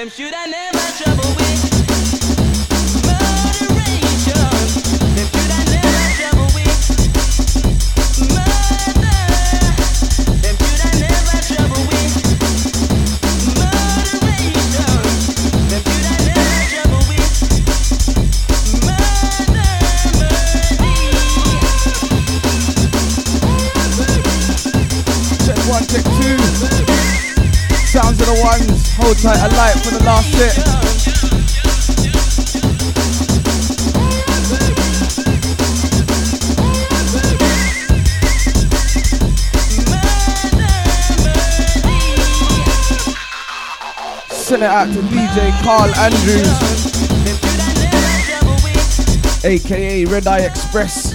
them should I never trouble with. Moderation, them should I never trouble with. Murder, them should I never trouble with. Moderation, them should I never trouble with. Murder, Check one, check two. Sounds of the ones. Hold tight, a light for the last set. Send it out to DJ Carl Andrews, aka Red Eye Express.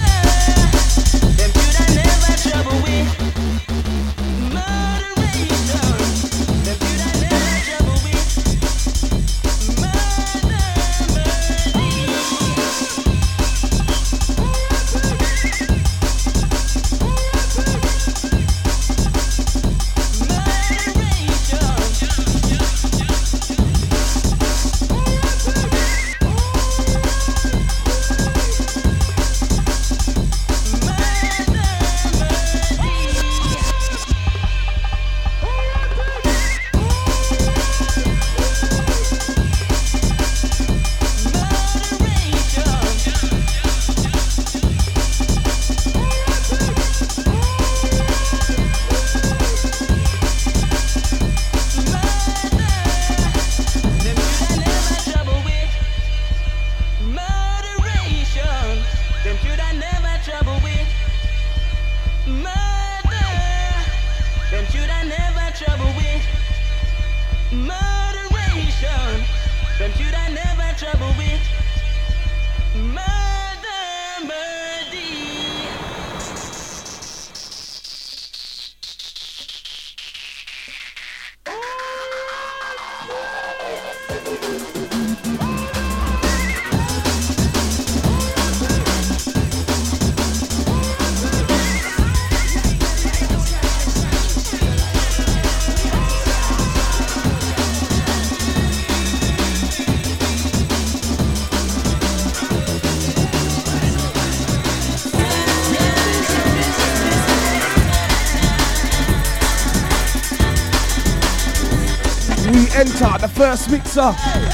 Enter the first mixer.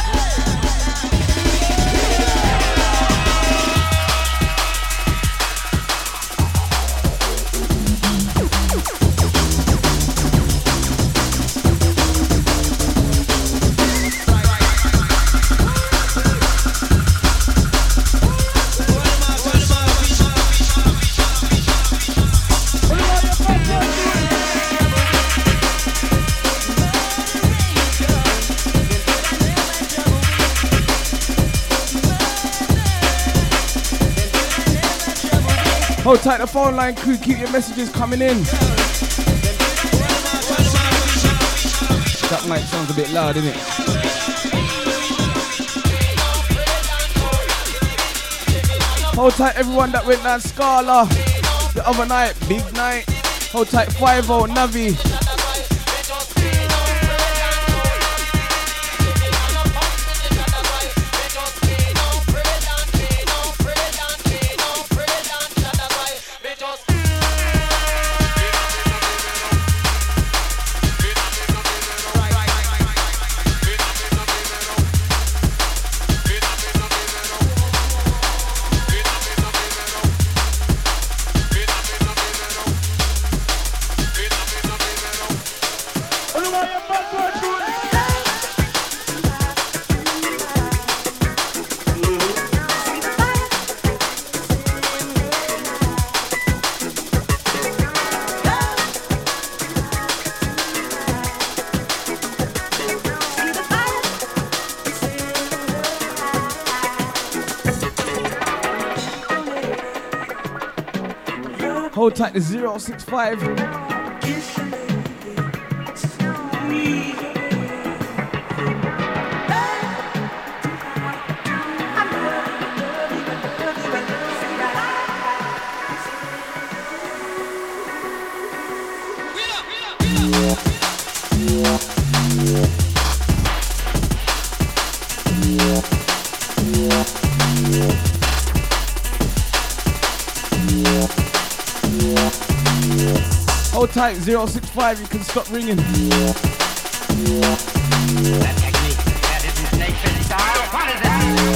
Hold tight the phone line, crew, keep your messages coming in. That mic sounds a bit loud, innit? Hold tight everyone that went down Scala the other night, big night. Hold tight 5-0, Navi. Hold tight to 065. tight, 065, you can stop ringing. That technique, that isn't snake style. What is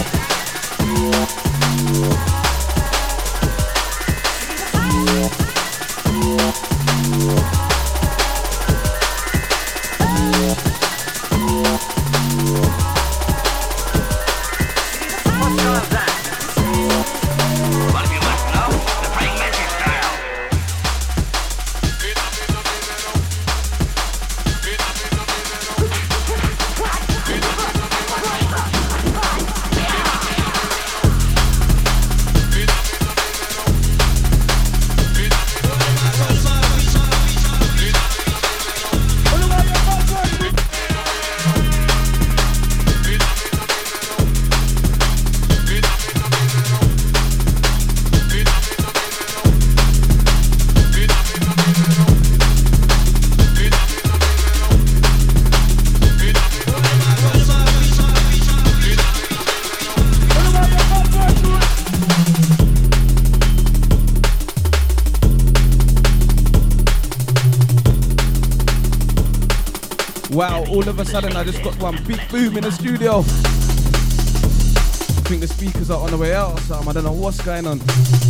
Wow, all of a sudden I just got one big boom in the studio. I think the speakers are on the way out or something. I don't know what's going on.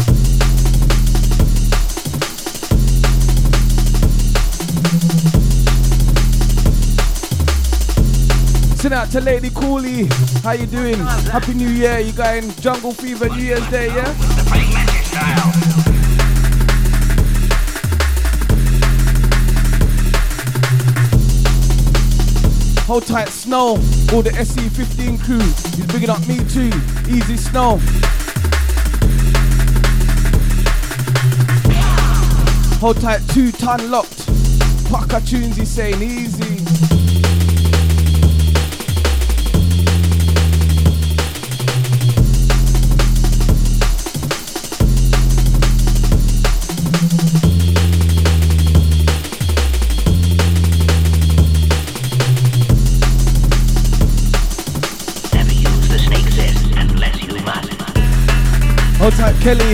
Send out to Lady Cooley. How you doing? Happy New Year. You going Jungle Fever New Year's Day, yeah? Hold tight, Snow. All the SC15 crew. He's bigging up me too. Easy Snow. Hold tight, 2 ton locked. Pucker tunes, he's saying easy. Hold tight, Kelly.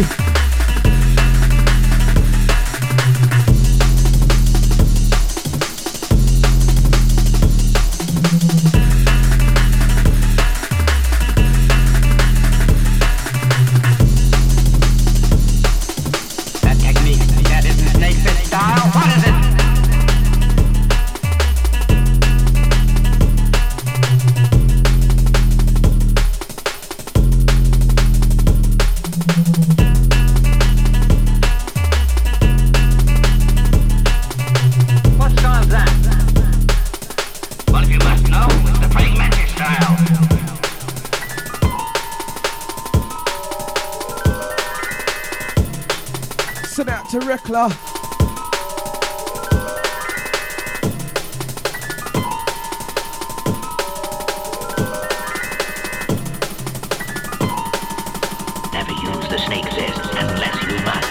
that technique? That isn't snake fit style. What is it? Send out to Rekla. Never use the snake zest unless you must.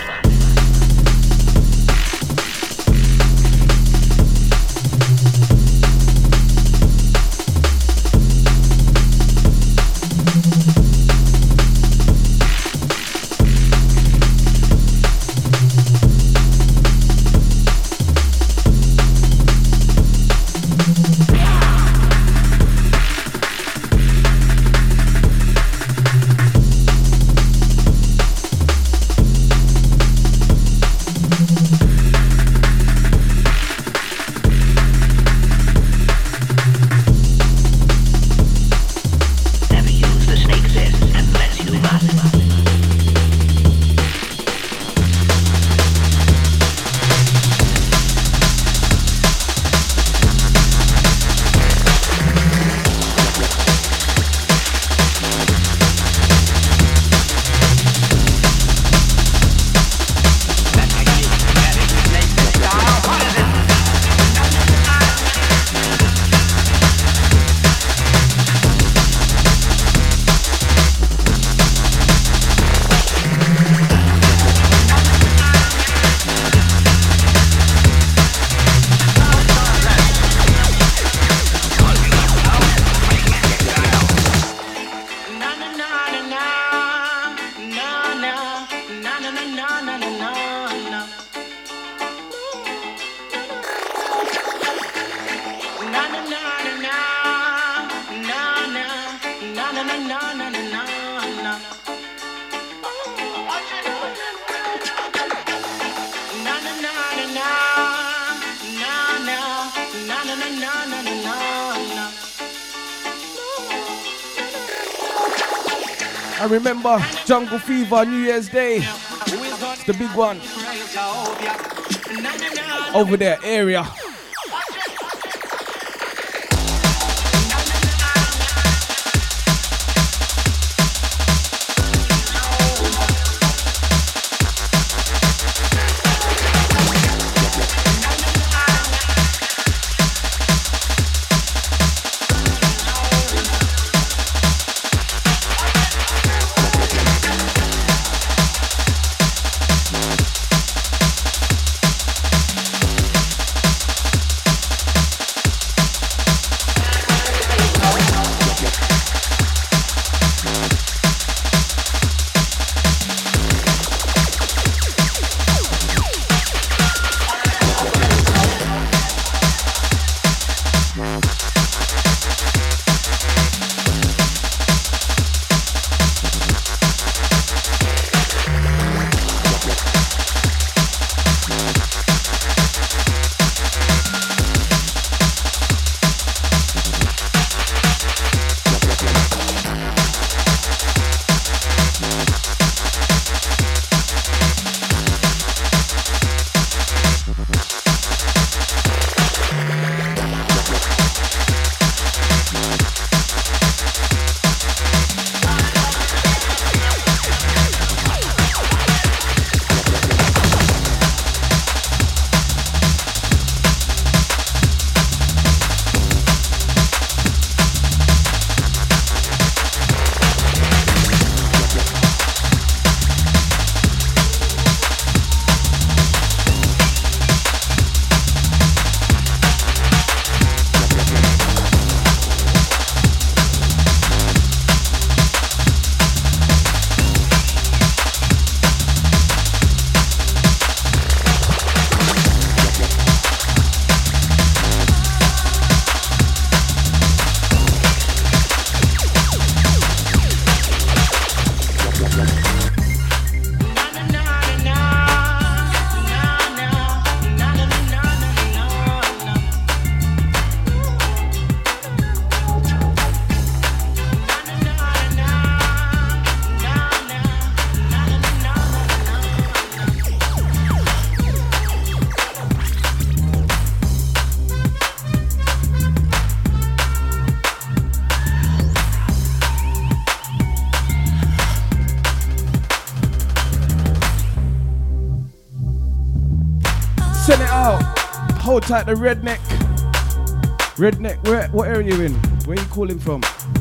I remember Jungle Fever, New Year's Day. It's the big one. Over there, area. Send it out. Hold tight the redneck. Redneck, what area you in? Where you calling from?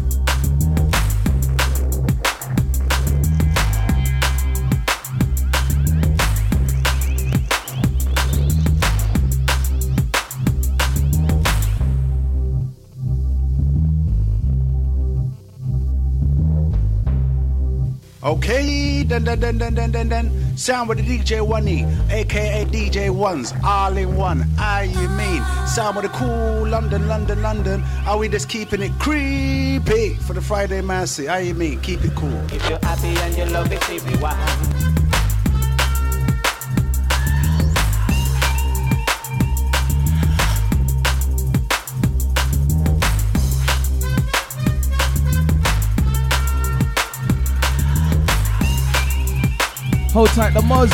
Okay, then. Sound with the DJ One-E, aka DJ Ones, all in one. How you mean? Sound with the cool London. Are we just keeping it creepy for the Friday Massey? How you mean? Keep it cool. If you're happy and you love it, keep it wild. Hold tight the Moz.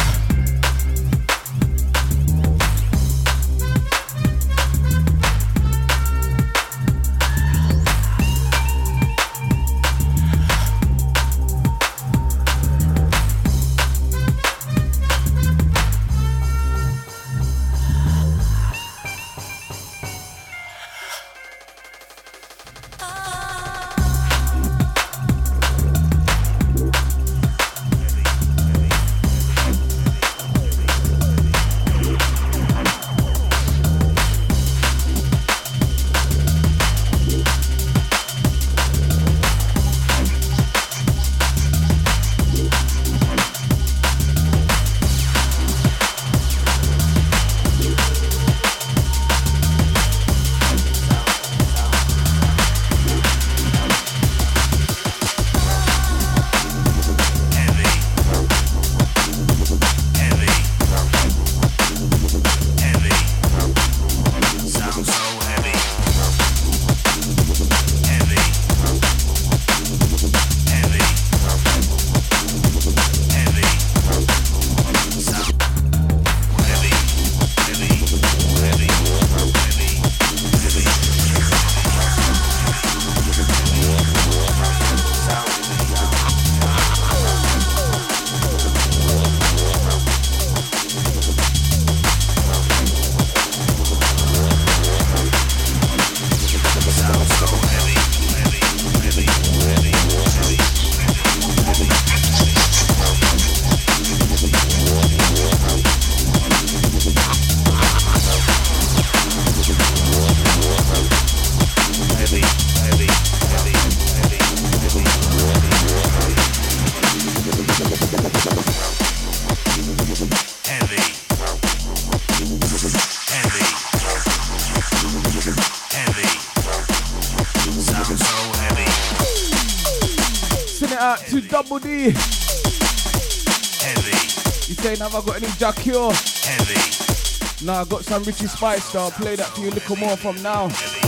out to Double D. Heavy. You saying, have I got any Jack Cure? Heavy. Nah, I got some Richie Spice, so I'll play that for you a little more from now.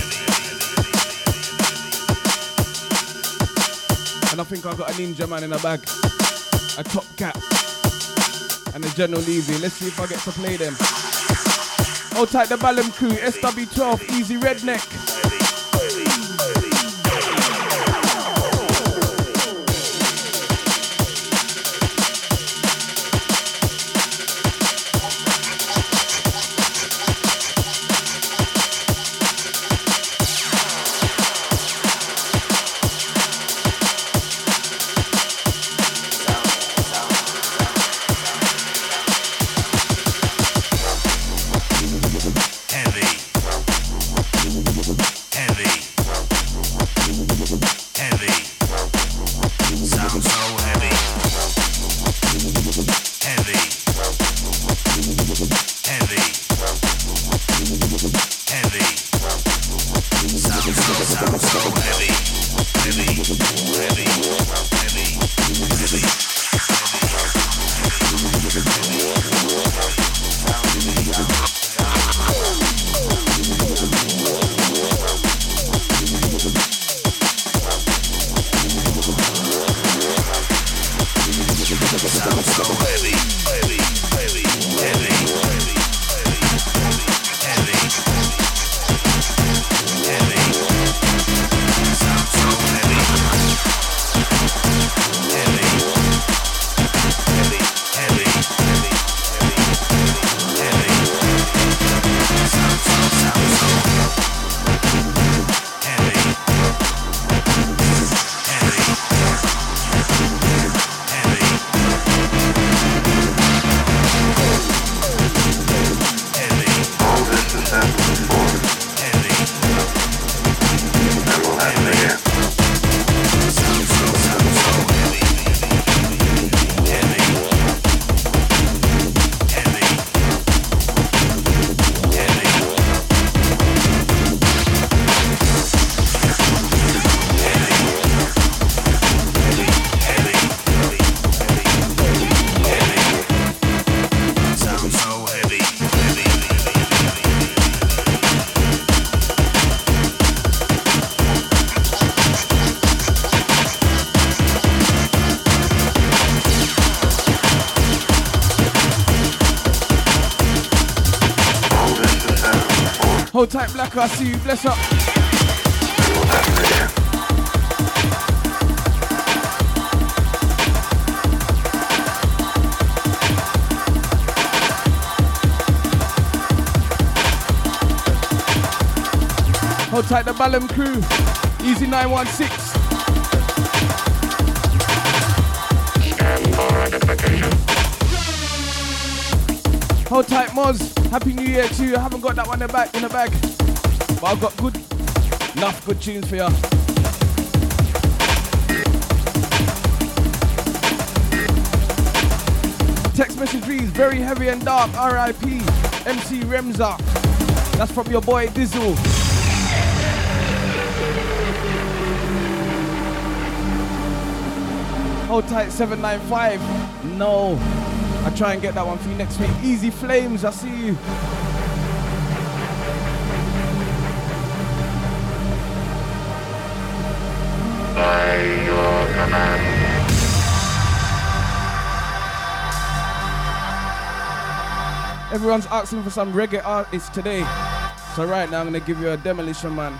And I think I got a Ninja Man in the bag, a Top Cat, and a General Levy. Let's see if I get to play them. Hold tight the Ballum crew, SW12, Easy Redneck. Hold tight, Black, I see you. Bless up. Hold tight, the Ballum crew. Easy 916. Hold tight, Moz. Happy New Year to you. I haven't got that one in the bag. But I've got enough good tunes for you. Text message reads, very heavy and dark, R.I.P. MC Remza. That's from your boy Dizzle. Hold tight, 795. No. I'll try and get that one for you next week. Easy Flames, I see you. By your command. Everyone's asking for some reggae artists today. So right now I'm gonna give you a Demolition Man.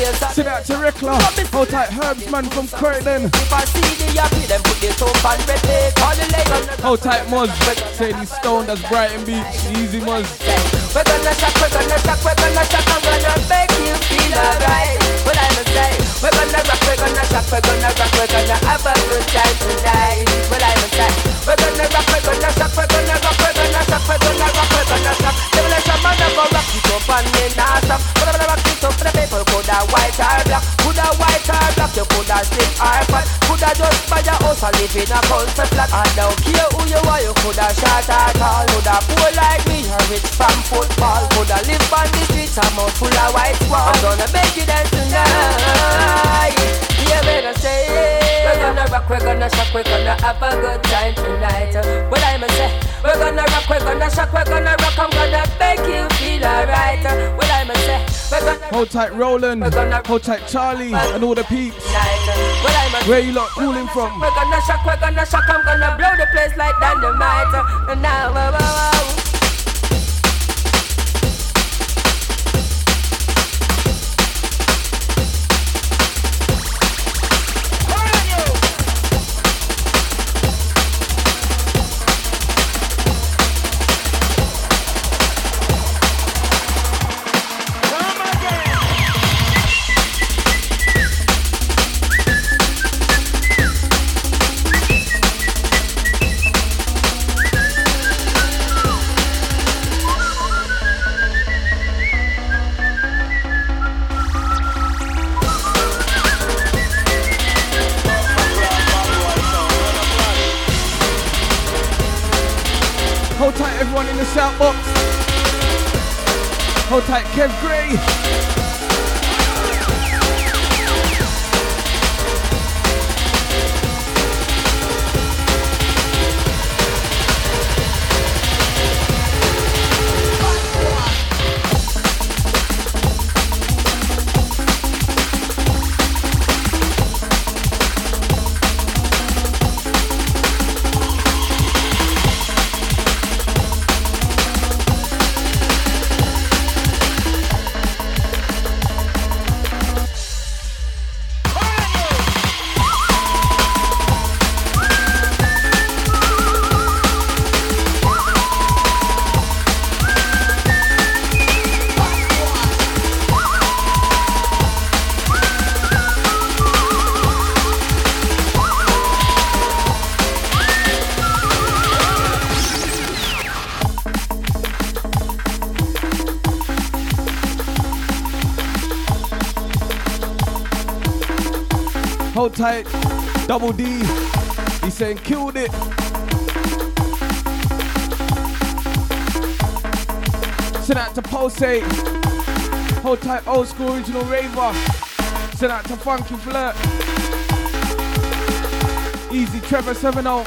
Send out to Rekla. Hold tight, Herbsman from Croydon. Hold tight, Moz. Say he's stoned as Brighton Beach. Easy, Moz. We're gonna shock, I'm gonna make you feel alright. What I'ma say? We're gonna rock, we're gonna shock, we're gonna have a good time tonight. What I'ma say? We're gonna rock, we're gonna shock, we're gonna rock, we're gonna shock, we're gonna shock. Demolition man never rock it up and me nah stop. But I'm gonna rock it up for the people. Put a white or black, put a white or black. You put a slim or fat, put a just by your house and live in a country flat. I don't care who you are, you could a short or tall, could a poor like me or rich from football, could a live on the streets, a mouth full of white wall. I'm gonna make you dance tonight. You better say we're gonna rock, we're gonna shock, we're gonna have a good time tonight. What I'ma say? We're gonna rock, we're gonna shock, we're gonna rock. I'm gonna make you feel alright. What I'ma say? Hold tight, Roland. Hold tight, Charlie, and all the peeps. Where you lot calling from? We're gonna shock, we're gonna shock. I'm gonna blow the place like dynamite. And now, Hold tight, everyone in the shout box. Hold tight, Kev Gray. Hold tight, Double D. He's saying killed it. Send out to Pulsate. Hold tight, Old School Original Raver. Send out to Funky Flirt. Easy Trevor 7 Oaks.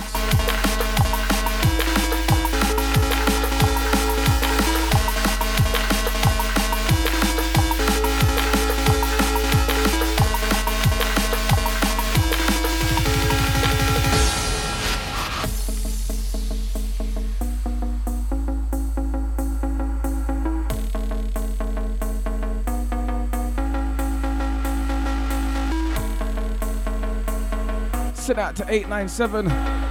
Send out to 897.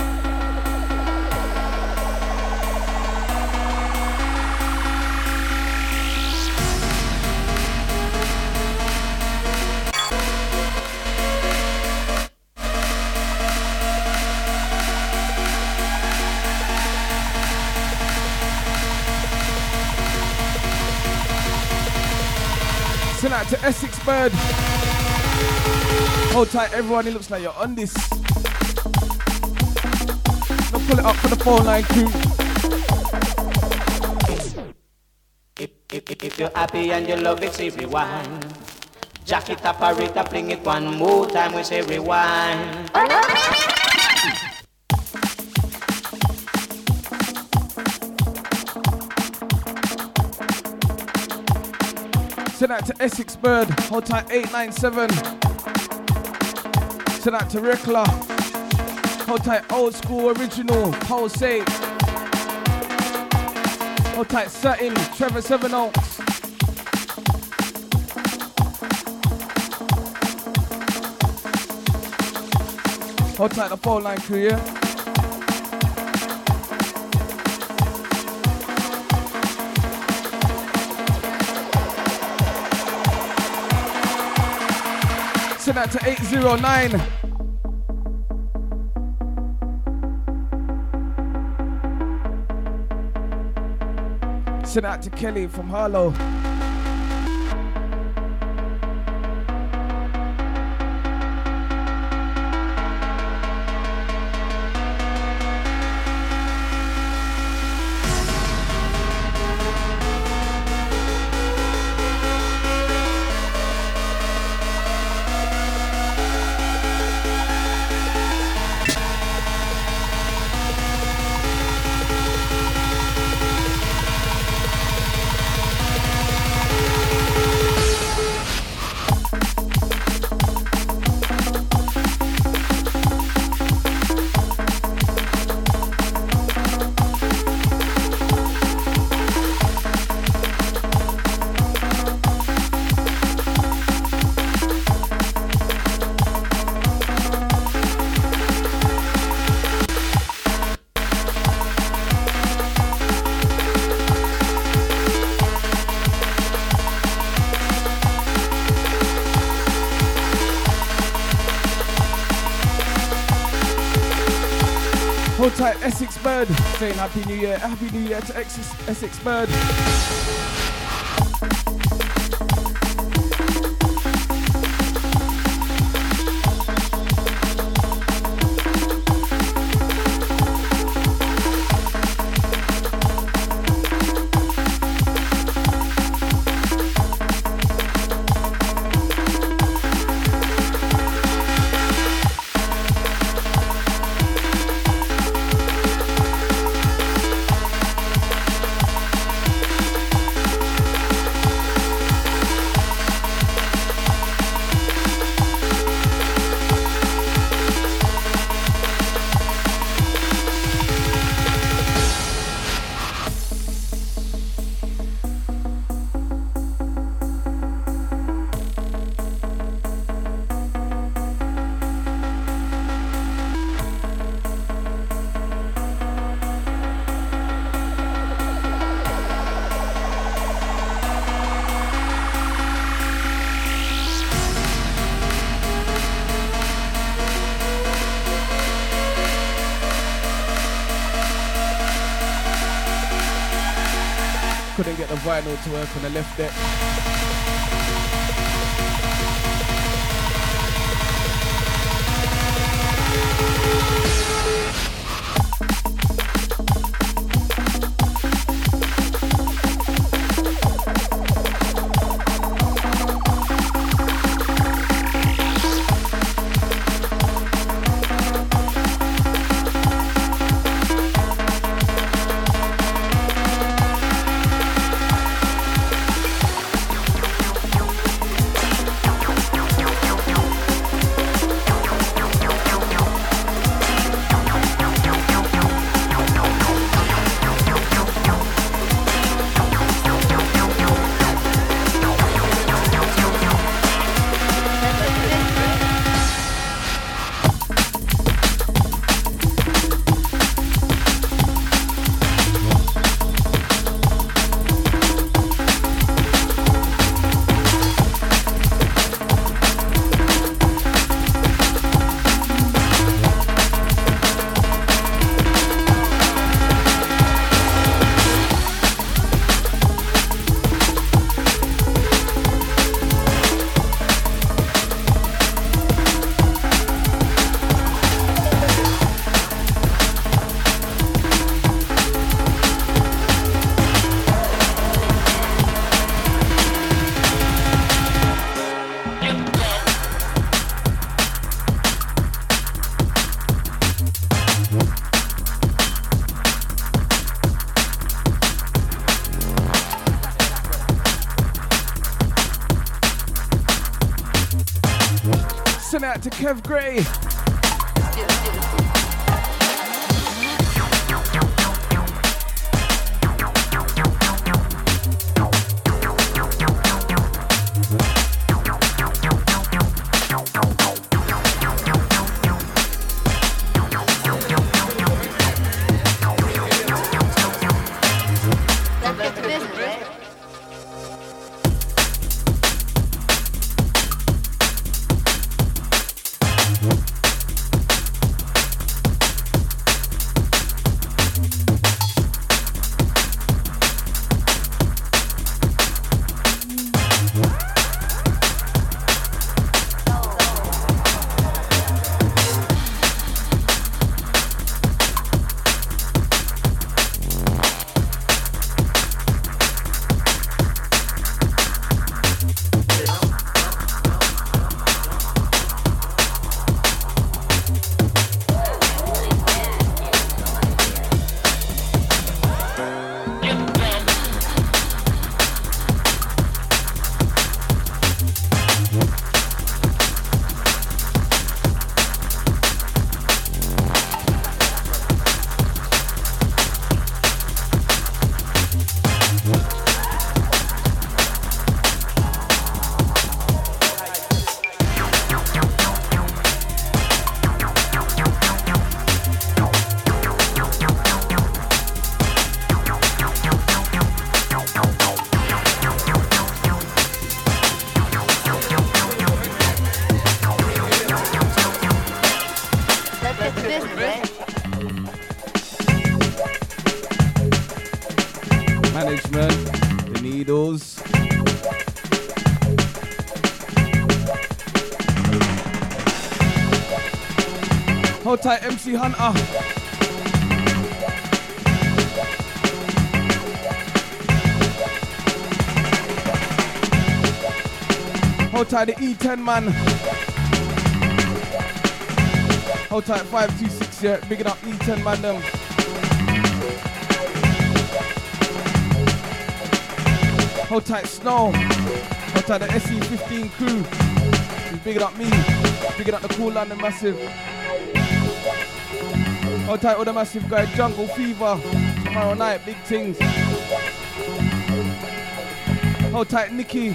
Send out to Essex Bird. Hold tight, everyone. It looks like you're on this. Pull it up for the phone line crew. If you're happy and you love it, say rewind. Jack it up, it up, fling it one more time, we say rewind. Send out to Essex Bird, hold tight 897. Send out to Rekla. Hold tight, Old School Original, Pulsate. Hold tight, Satin, Trevor 7 Oaks. Hold tight the phone line crew, yeah? Send that to 809. Send that to Kelly from Harlow. Hold tight, Essex Bird, saying Happy New Year to Essex Bird. Couldn't get the vinyl to work on the left deck. Out to Kev Gray. management, the needles. Hold tight, MC Hunter. Hold tight, the E10 man. Hold tight, 526, yeah. Bigging up E10 man them. Hold tight, Snow. Hold tight, the SE15 crew. He's bigging up me. Bigging up the Cool London Massive. Hold tight, all the massive guys. Jungle Fever. Tomorrow night, big things. Hold tight, Nicky.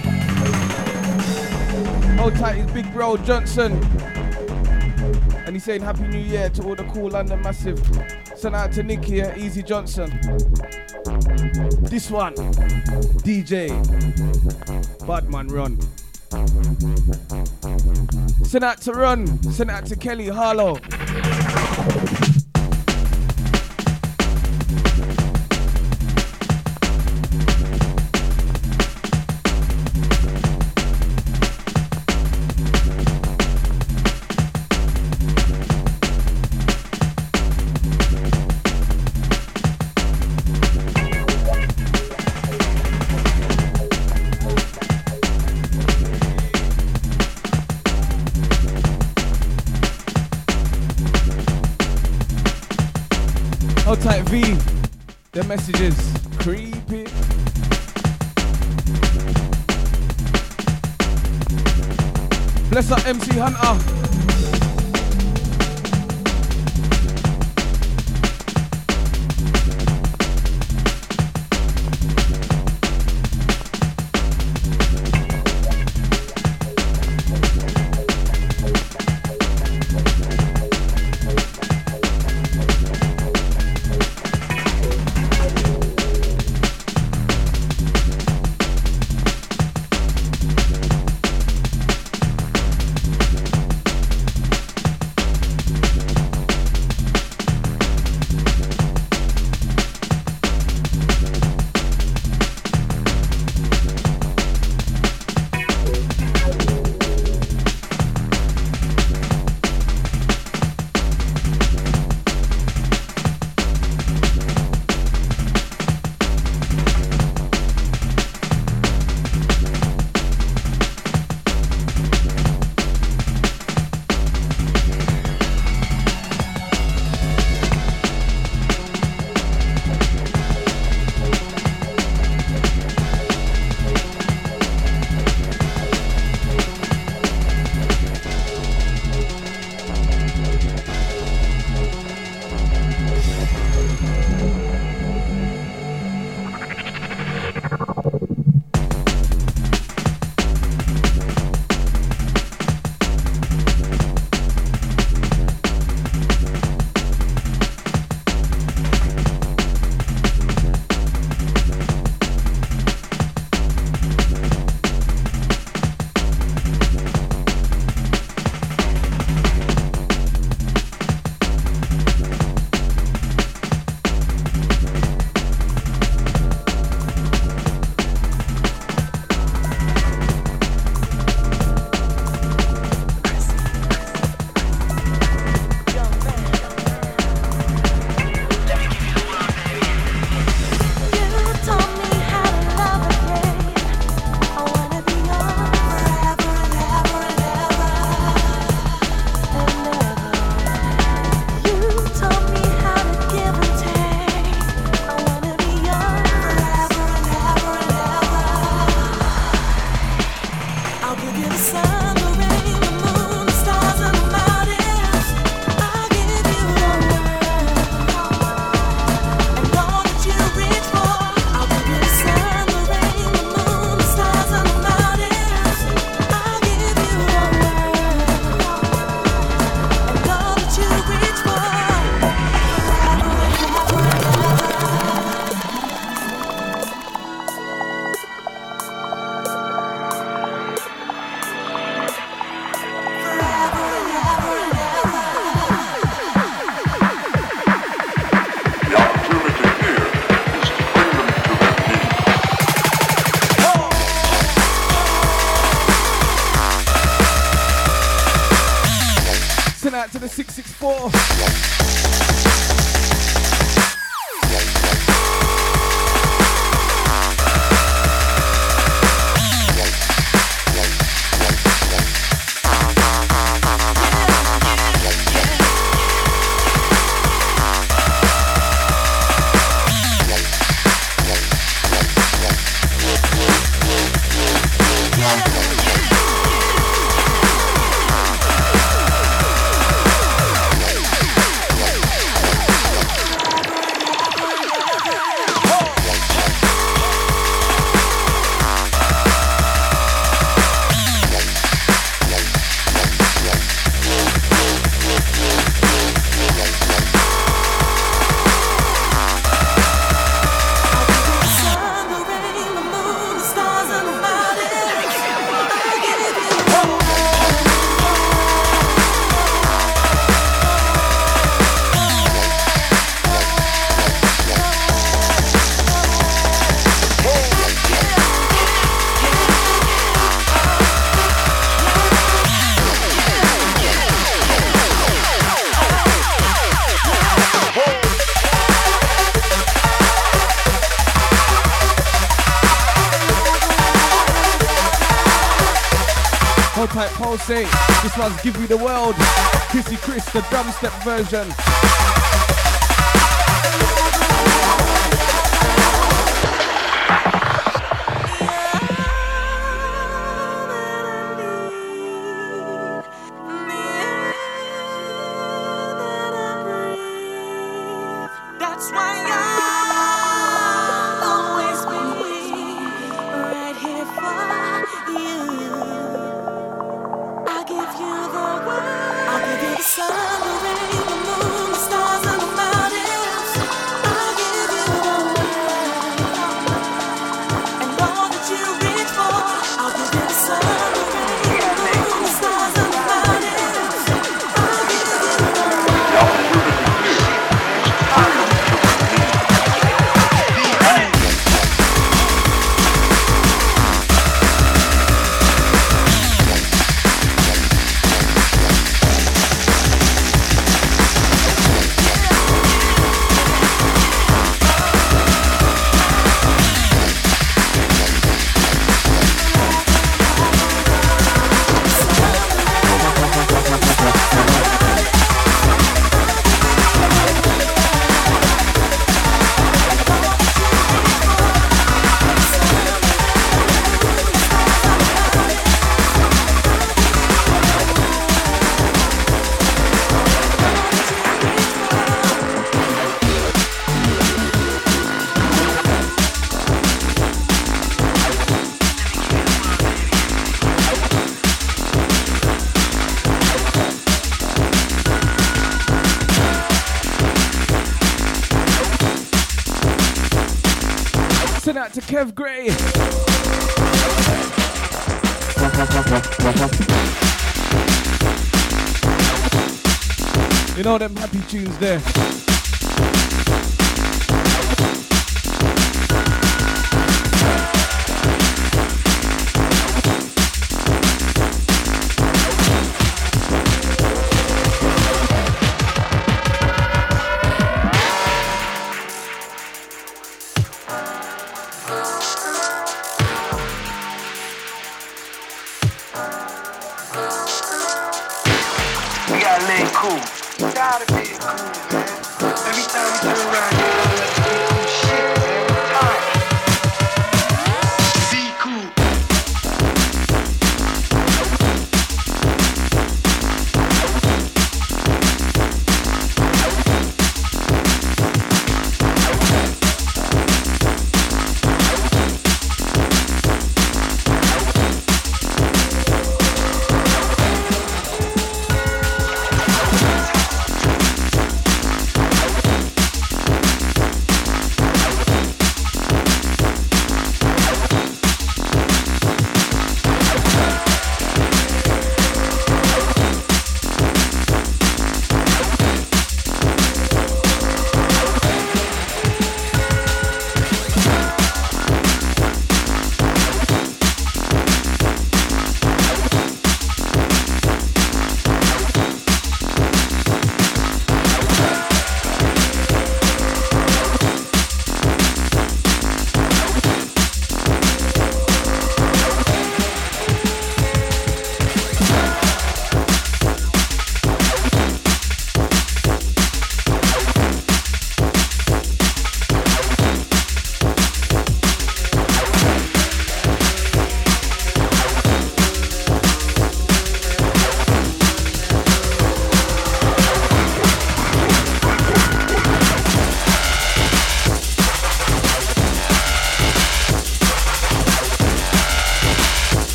Hold tight, his big bro, Johnson. And he's saying Happy New Year to all the Cool London Massive. Send out to Nicky, yeah, Easy Johnson. This one, DJ Badman Run. Send out to Run. Send out to Kelly Harlow. Type V, the messages creepy. Bless up MC Hunter. out to the 664. Pulsate. This one's Give You the World. Chrissy Chris, the drum step version. Out to Kev Gray. You know them happy tunes there.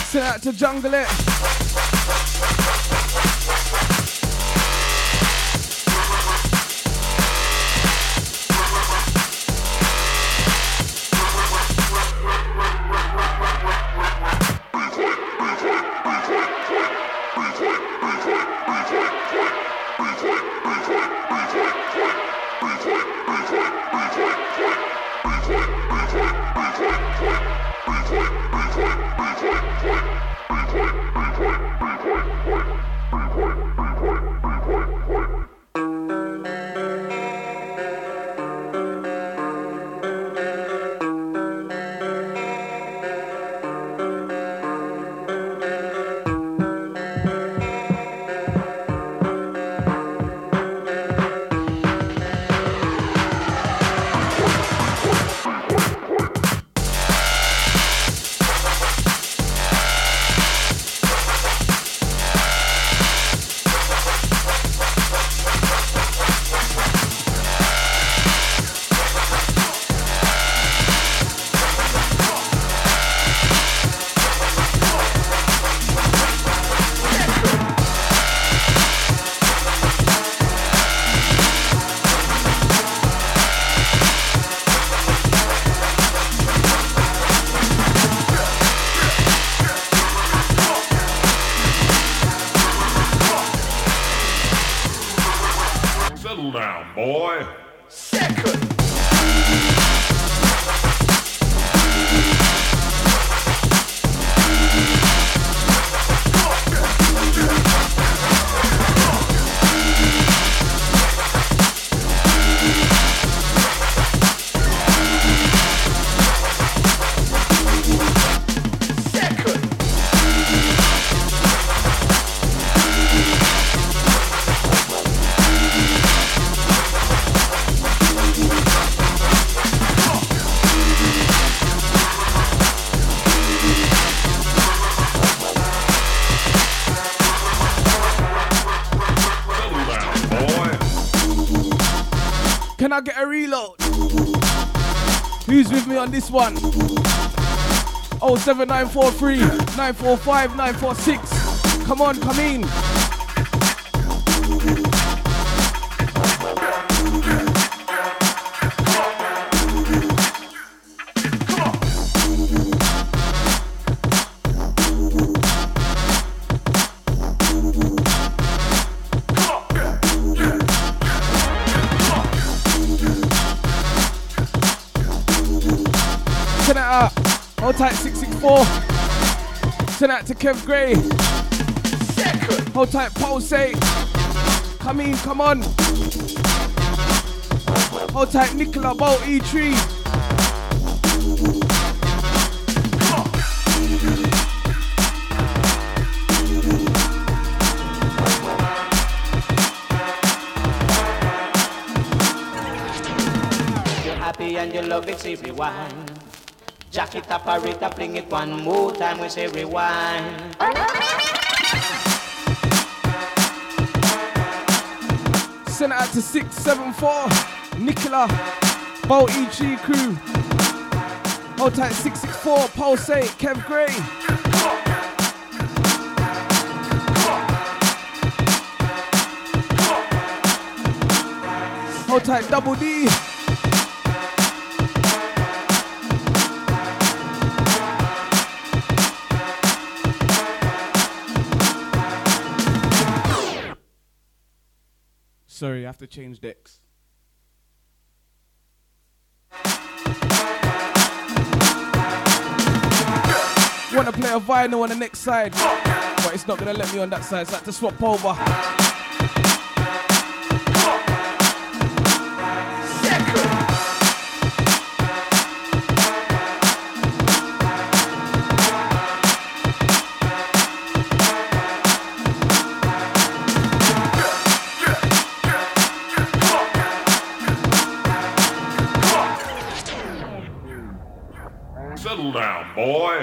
Send out to Jungle It. Can I get a reload? Who's with me on this one? 07943 945 946. Come on, come in. Hold tight 664. Send out to Kev Gray. Hold tight Pulse 8. Come in, come on. Hold tight Nicola Bolt E3. You're happy and you love it, everyone. Jack it up, Rita, bring it one more time, we say rewind. Send it out to 674, Nicola, Bolt E3 crew. Hold tight 664, Pulse 8, Kev Gray. Hold tight Double D. Sorry, I have to change decks. Wanna play a vinyl on the next side, but it's not gonna let me on that side, so I have to swap over. Settle down, boy.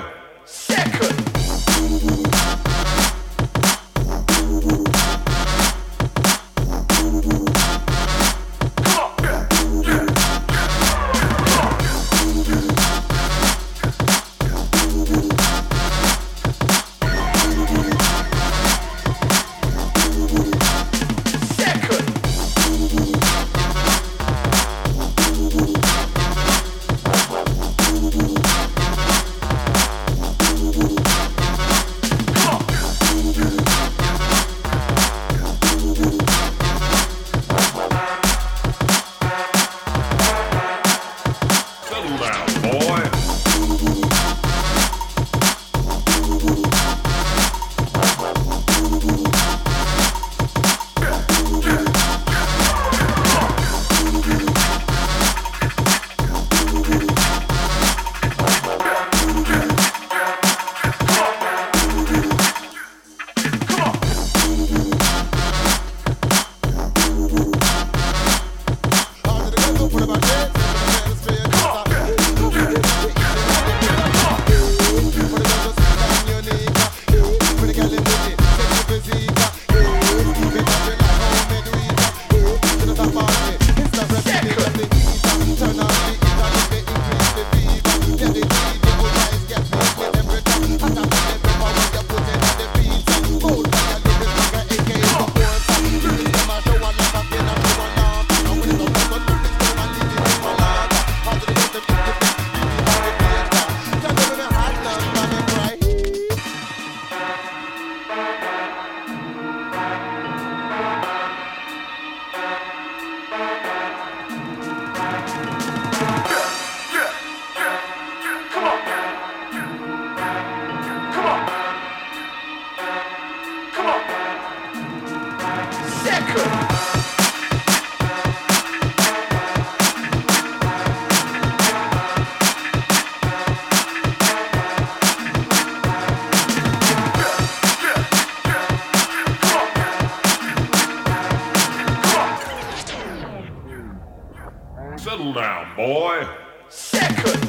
boy. Second.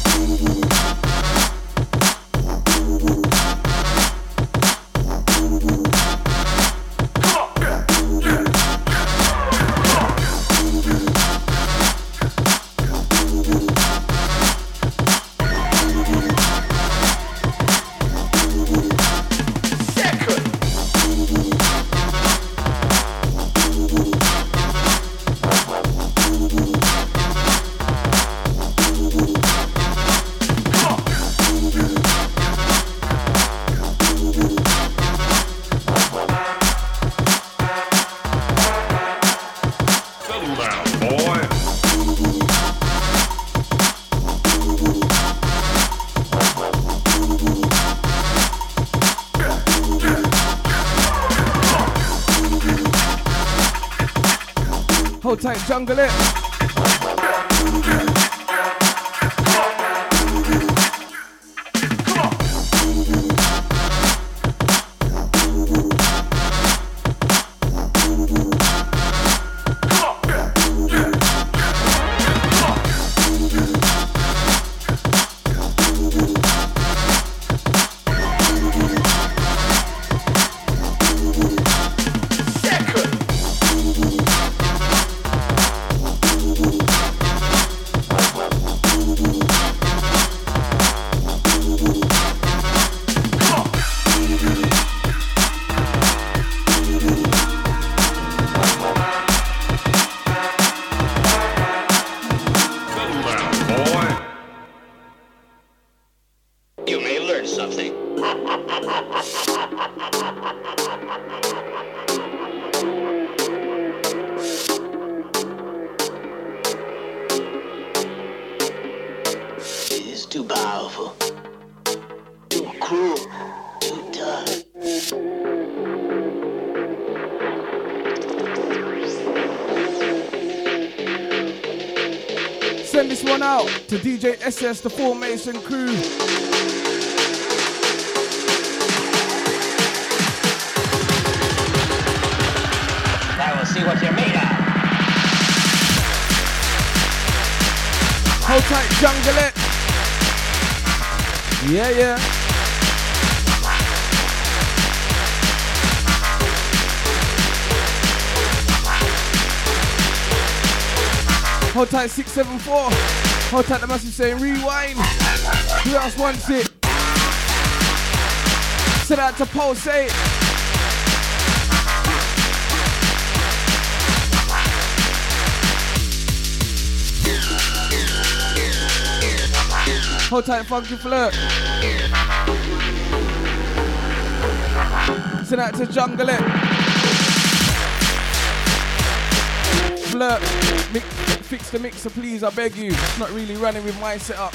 Hold tight, jungle it. To DJ SS, the Formation crew. I will see what you're made of. Hold tight, jungle it. Yeah, yeah. Hold tight, 674. Hold tight, the massive saying rewind. Who else wants it? Send out to Pulse 8. Hold tight, Funky Flirt. Send out to Jungle It. Flirt. Fix the mixer, please, I beg you. It's not really running with my setup.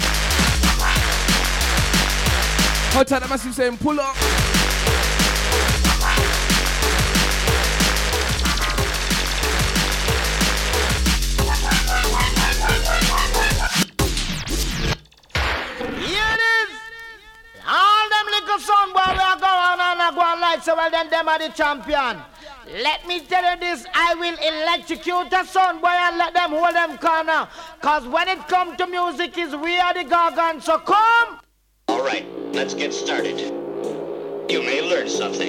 Hold tight, the massive saying pull up. Here it is. All them little son boy we are going on and go on like so well then them are the champion. Let me tell you this, I will electrocute a son boy and let them hold them corner. Cause when it comes to music is we are the gargants, so come! Alright, let's get started. You may learn something.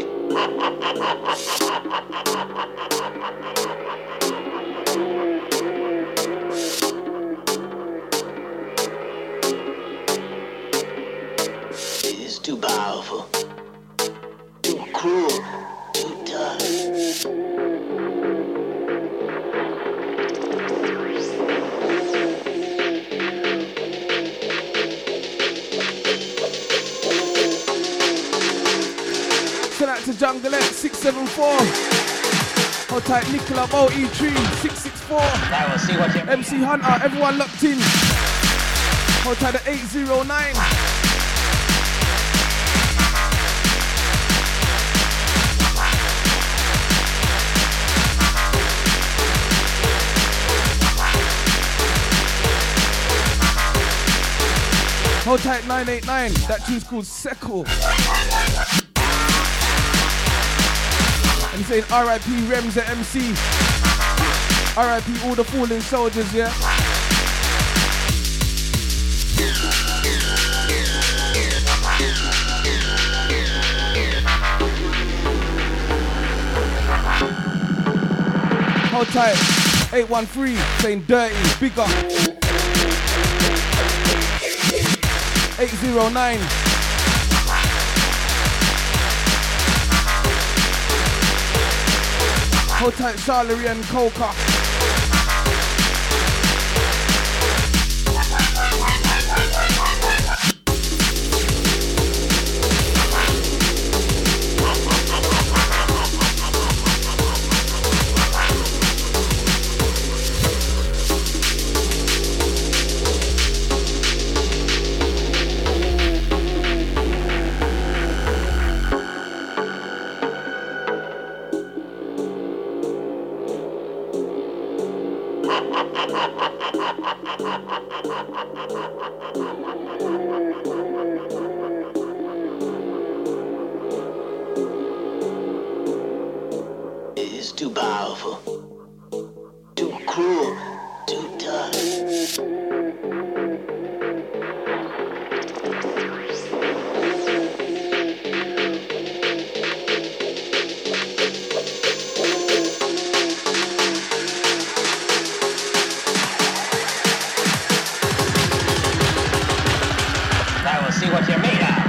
It is too powerful, too cruel, too tough. Send out to Jungle X 674. Hold tight, Nicola Bo E3 664. I will see what you MC Hunter, everyone locked in. Hold tight at 809. Hold tight 989. That tune's called Seco. And he's saying RIP Rems at MC. RIP all the fallen soldiers, yeah? tight. 813 saying dirty, bigger. 809. Hold tight, Charlerie and Coca. It's too powerful, too cruel, too tough. I will see what you're made of.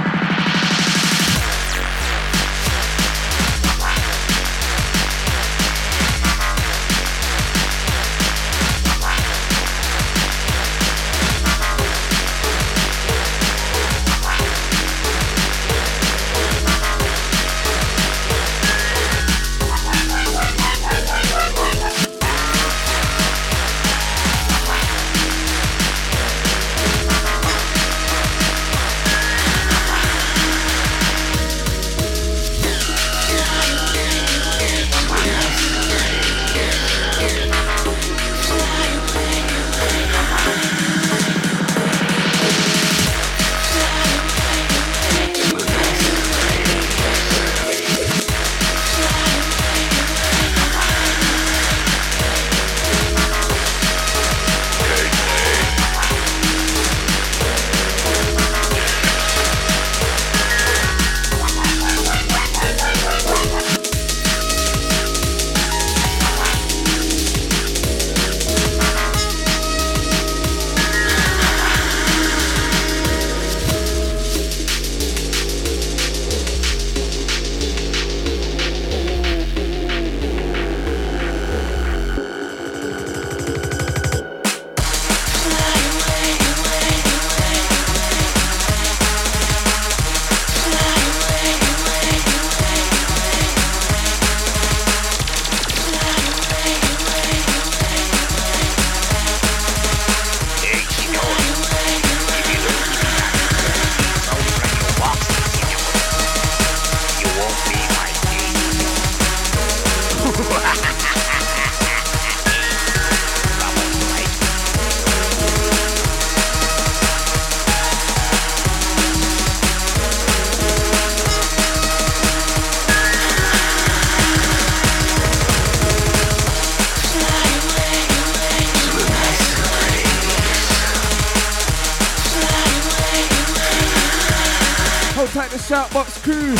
Like the Shoutbox crew.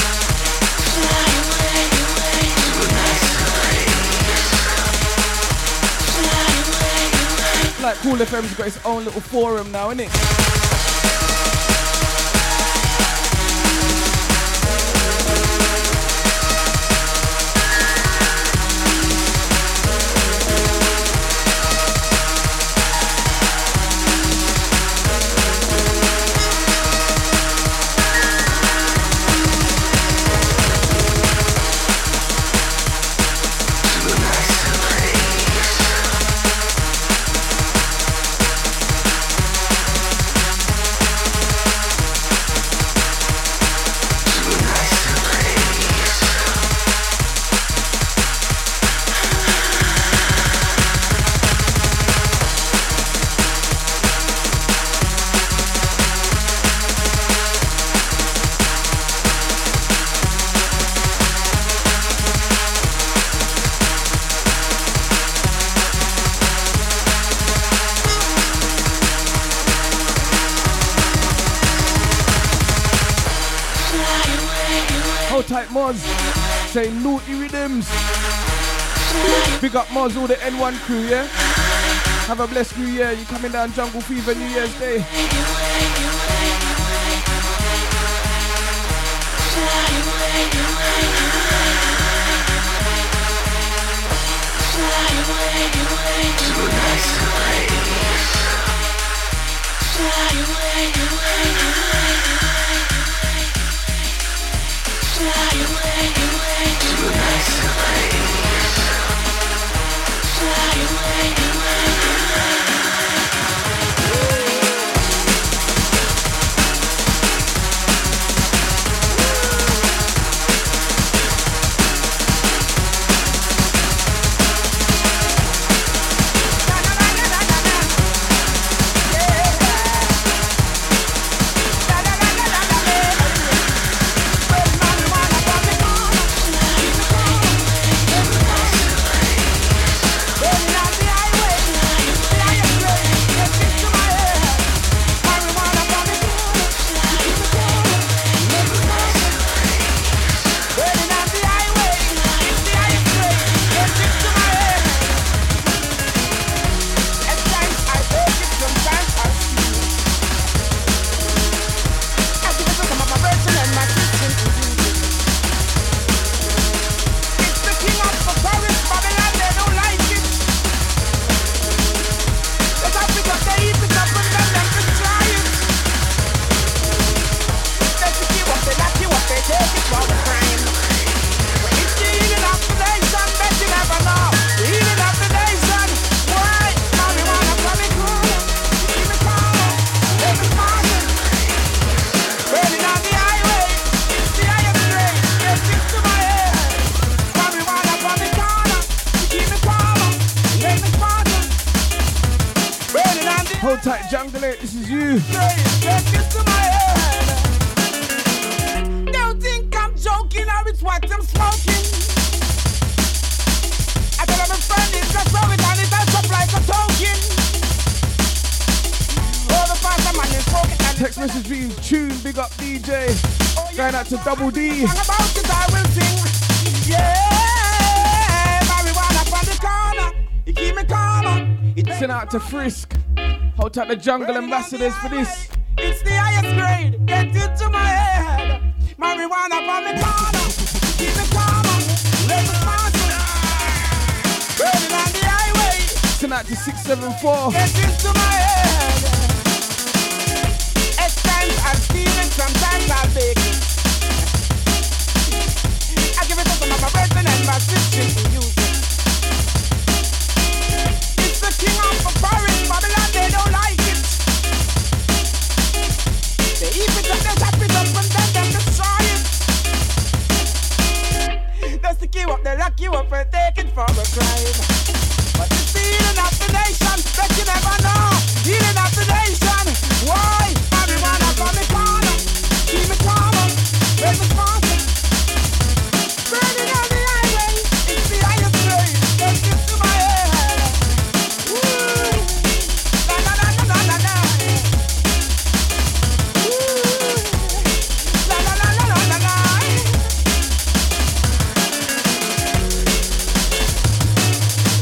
Like Cool FM's got its own little forum now, innit? Hold tight, mods. Say naughty rhythms. Big up Moz, all the N1 crew, yeah? Have a blessed New Year. You coming down Jungle Fever New Year's Day. Hold tight, Jungle 8, this is you. Don't think I'm joking or it's what I'm smoking. I tell my friend it's just so it and it has up like a token. All the faster man is smoking and text message being tuned, big up DJ. Going out to Double D. About it I will sing. Yeah, marijuana from the corner. You keep me calmer. Send out to Frisk. Hold tight the Jungle ambassadors for this. It's the highest grade. Get into my head. Marijuana from the corner. Keep me calmer. Let me sponsor. Burning on the highway. Send out to 674. Get into my head. At times I'm stealing, sometimes I'll bake it. I give it up to my person and my sister to use it. It's the king of the forest, Babylon, they don't like it. They eat it up, they tap it up, and then they destroy it. They stick you up, they lock you up, and take it for a crime. But it's the healing of the nation, that you never know. Healing of the nation, why? Marijuana from the corner, keep me calmer, make me smarter. Burning on the highway, it's the highest grade, get it to my head. Woo! La la la la la la la. Woo! La la la la la la la.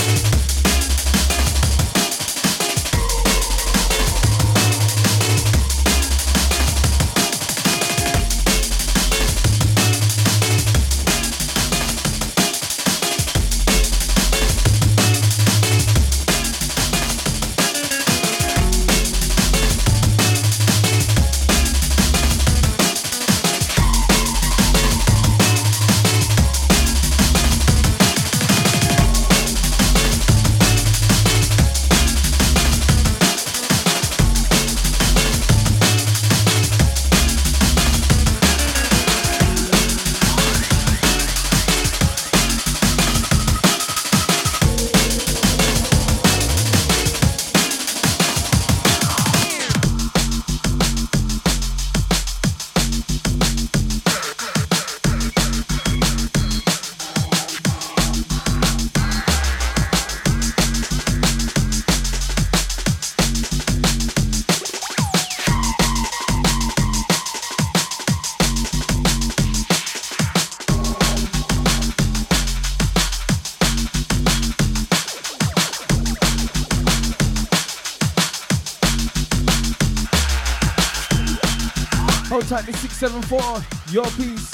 Hold tight to 674. Your piece.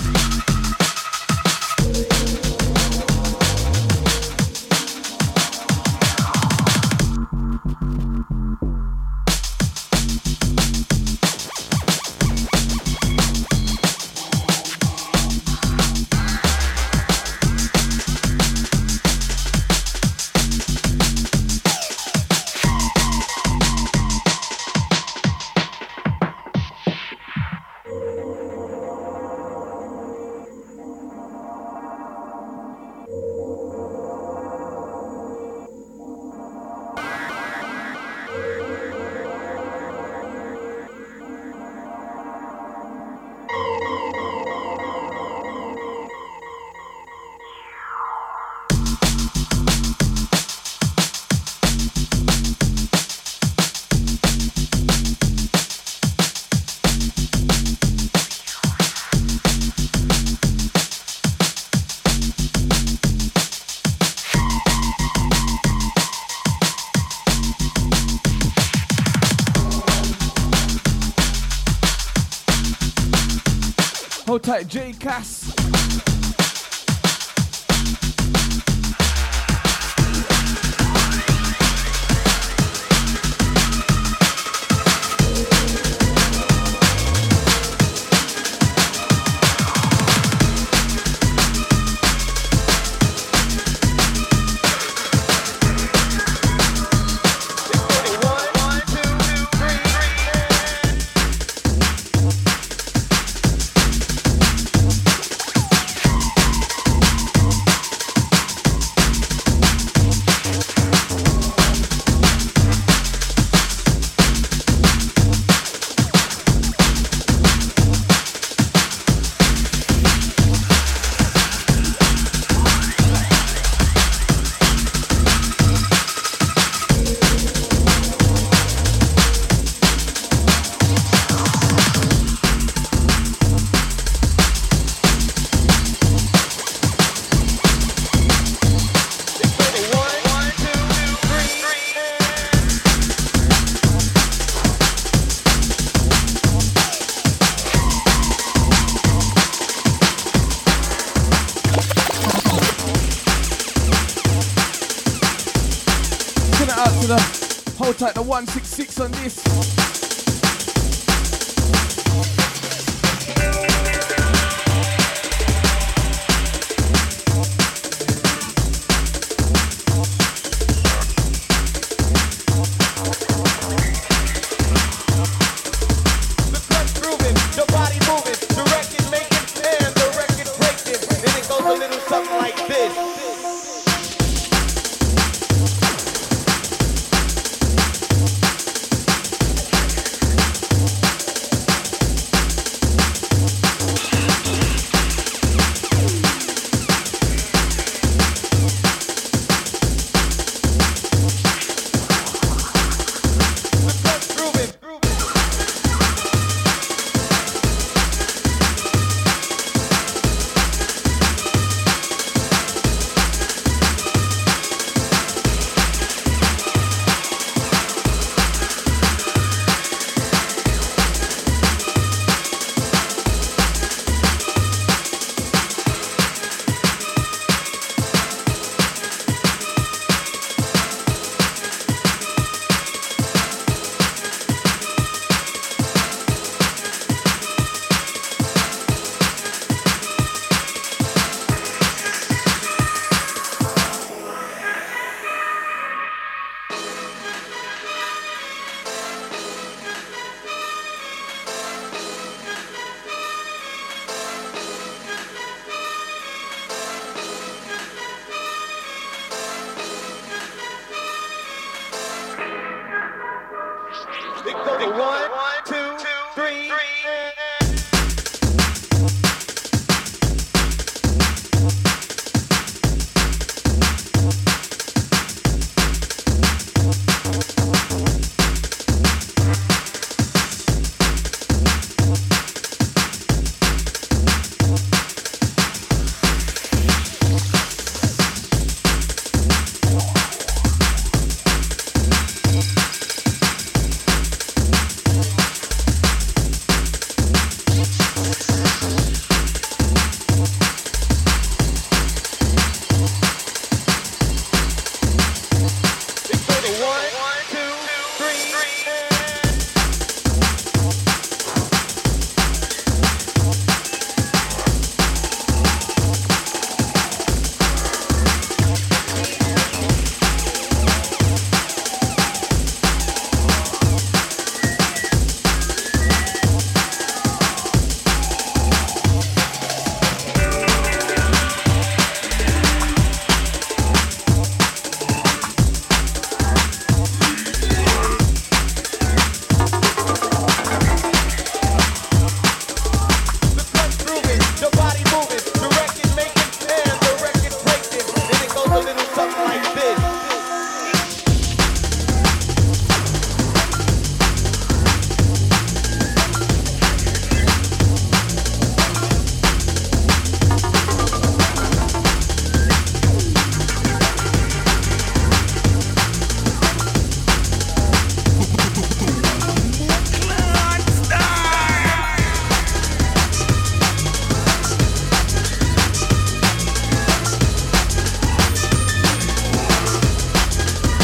Hold tight, J Cass. Hold tight, the 166 on this.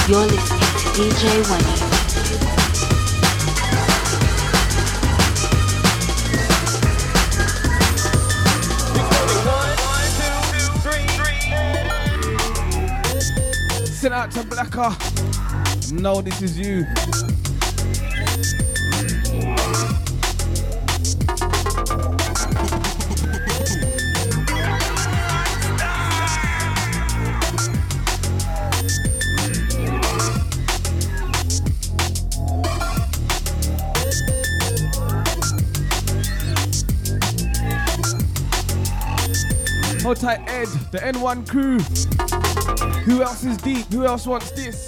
You're listening to DJ Winnie. Send out to Blacker. No, this is you. Hold tight, Ed, the N1 crew. Who else is deep? Who else wants this?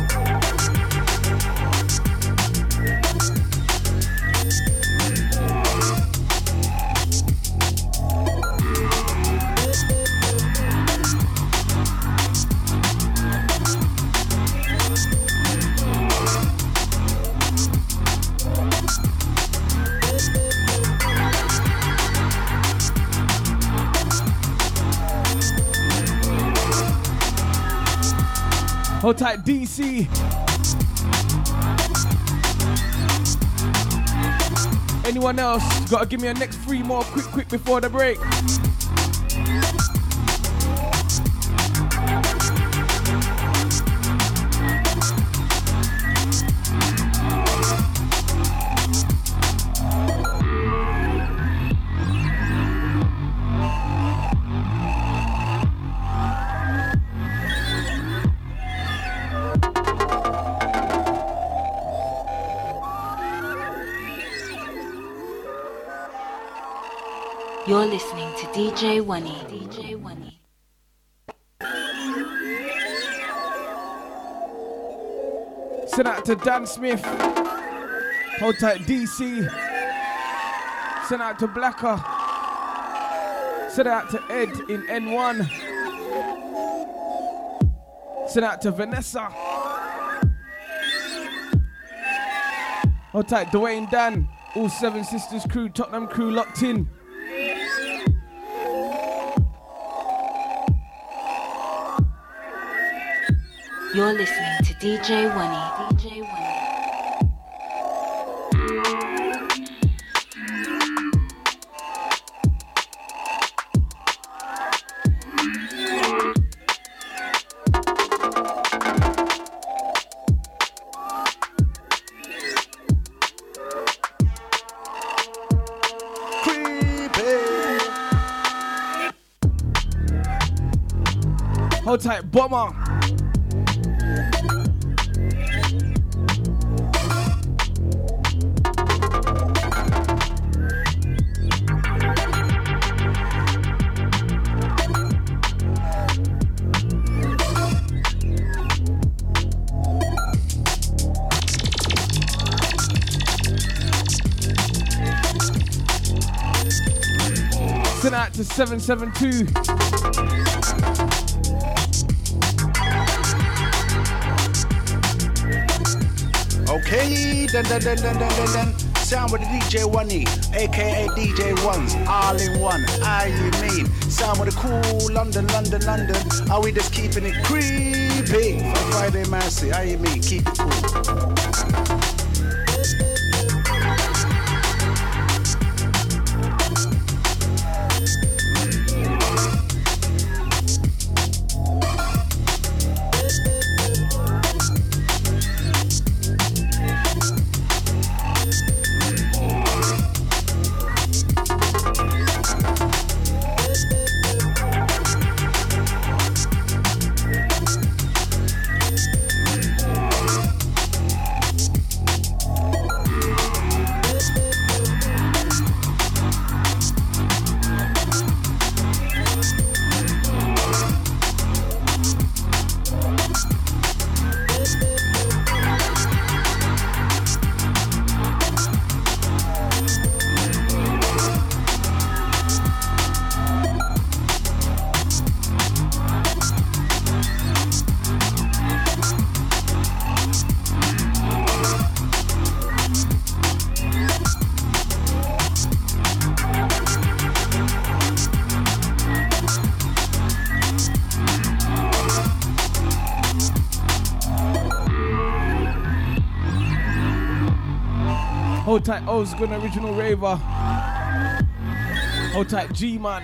Hold tight, DC. Anyone else? Gotta give me a next 3 more quick before the break. You're listening to DJ Winnie. DJ Winnie. Send out to Dan Smith. Hold tight, DC. Send out to Blacker. Send out to Ed in N1. Send out to Vanessa. Hold tight, Dwayne Dan. All Seven Sisters crew, Tottenham crew locked in. You're listening to DJ Winnie. DJ Winnie. Hold tight, Bomber. Send out to 772. Okay, then. Sound with the DJ Winnie, aka DJ Ones, all in one. I mean, sound with the cool London. Are we just keeping it creepy? For Friday Mercy, I mean, keep it cool. Hold tight, Osgood, original raver. Hold tight, G-Man.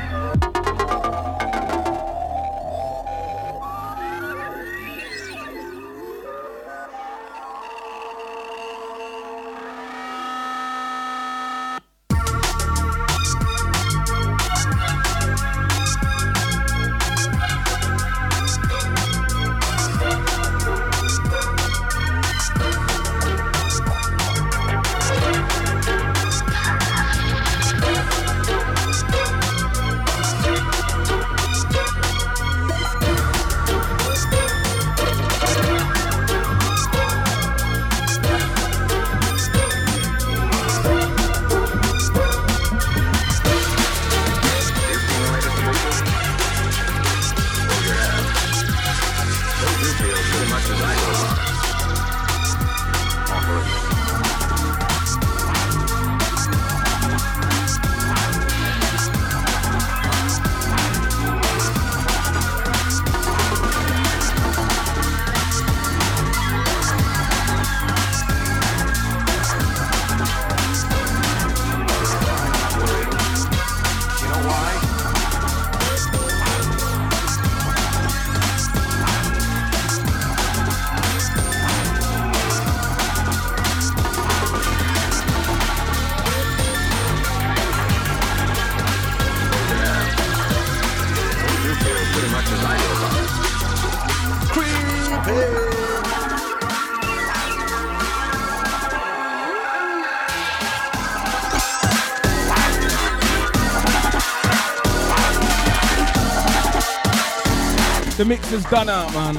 The mix is done out, man.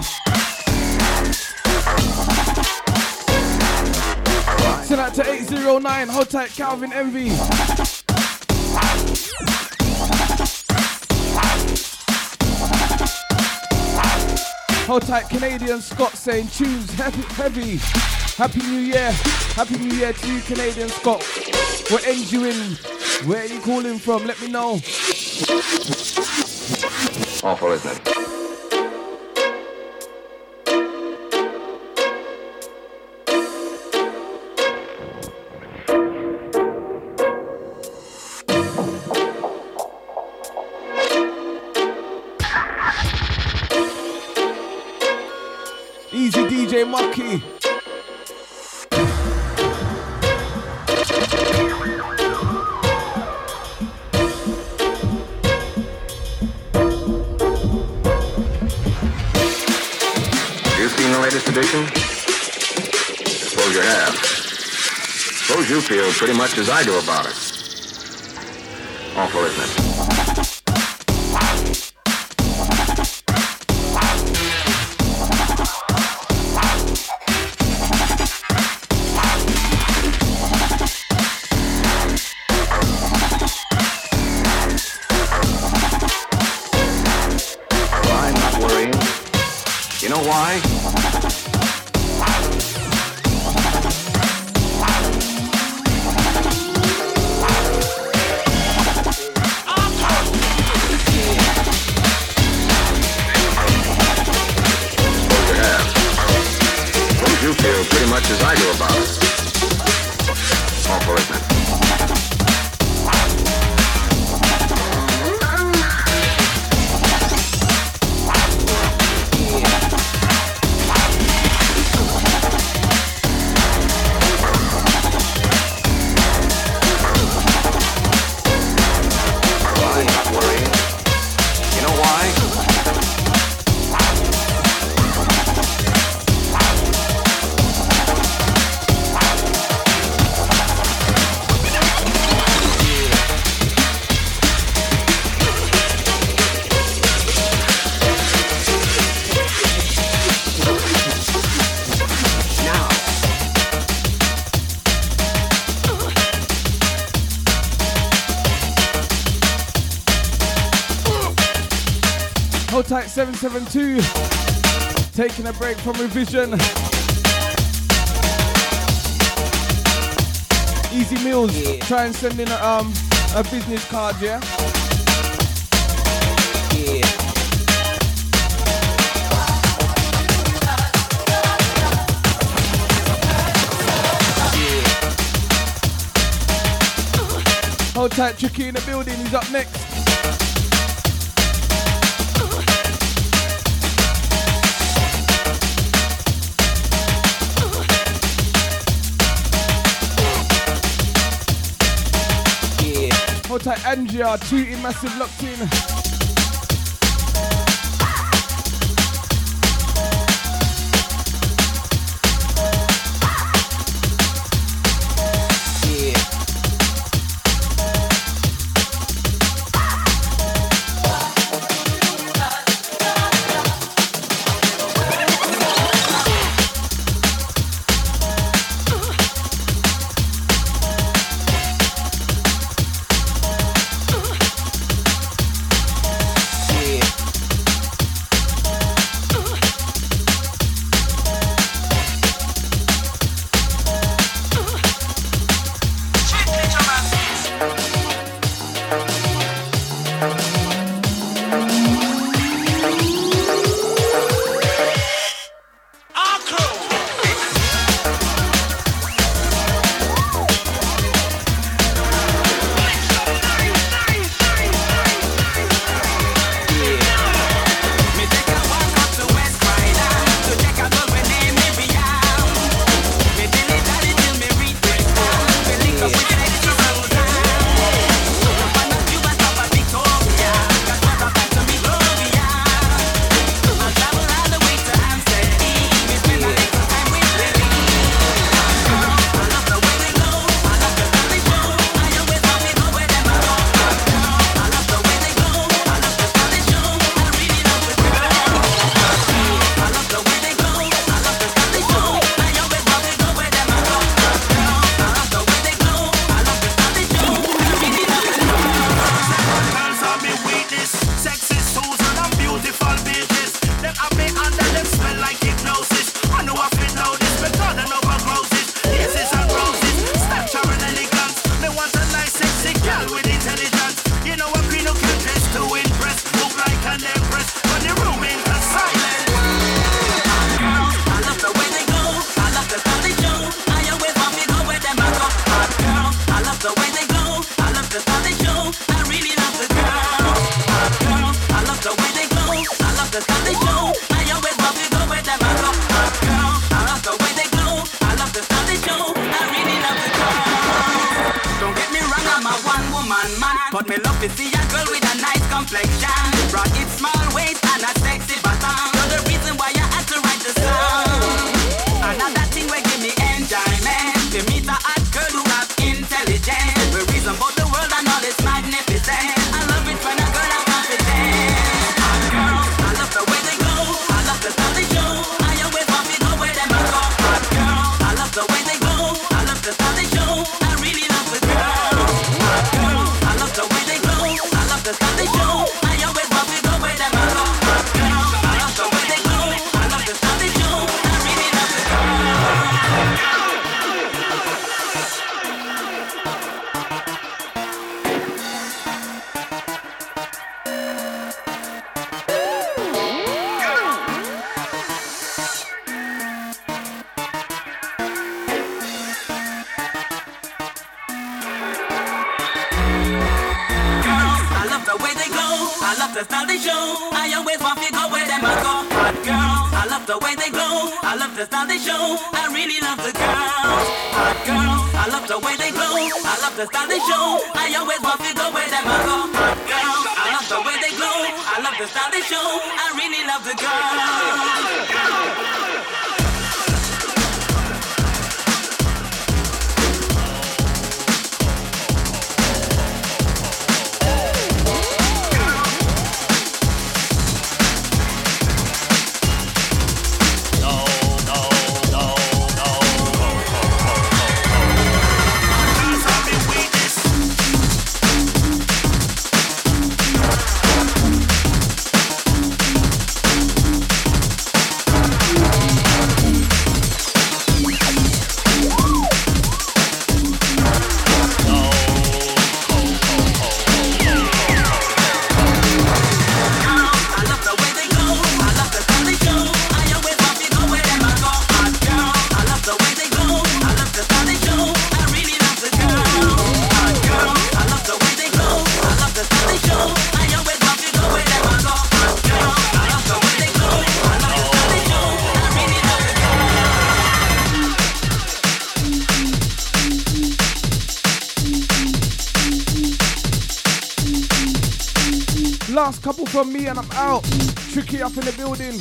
Send out to 809, hold tight, Calvin Envy. Hold tight, Canadian Scott saying tunes heavy. Happy New Year. Happy New Year to you, Canadian Scott. What ends you in? Where are you calling from? Let me know. Awful, isn't it? Easy DJ Mucky. You seen the latest edition? Suppose you have. Suppose you feel pretty much as I do about it. Awful, isn't it? Why? Suppose you feel pretty much as I do about it. Awful, isn't it? Hold tight 772. Taking a break from revision. Easy Meals. Yeah. Try and send in a business card, yeah? Yeah. Hold tight, Tricky in the building, he's up next. Hold tight, Angia, Tootie, massive locked in. But me love to see a girl with a nice complexion, rocket small waist and a sexy bottom. You're the reason why I had to write the song. Another thing will give me enjoyment. To meet a hot girl who have intelligence. The reason about the world and all is magnificent. I love it when a girl has confidence. Hot girls, I love the way they go. I love the style they show. I always want to go where them I go. Hot girls, I love the way they go. I love the style they show. I really love the girls. Hot girls, I love the way they go. I love the style they show. I always want to go where them I go. Hot girls, I love the way they go. I love the style they show. I really love the girls. I love the way they go. I love the style they show. I always want to go where them I go. Hot girls, I love the way they go. I love the style they show. I really love the girls. Hot girls, I love the way they go. I love the style they show. I always want to go where them I go. Hot girls, I love the way they go. I love the style they show. I really love the girls. Last couple from me and I'm out. Tricky up in the building.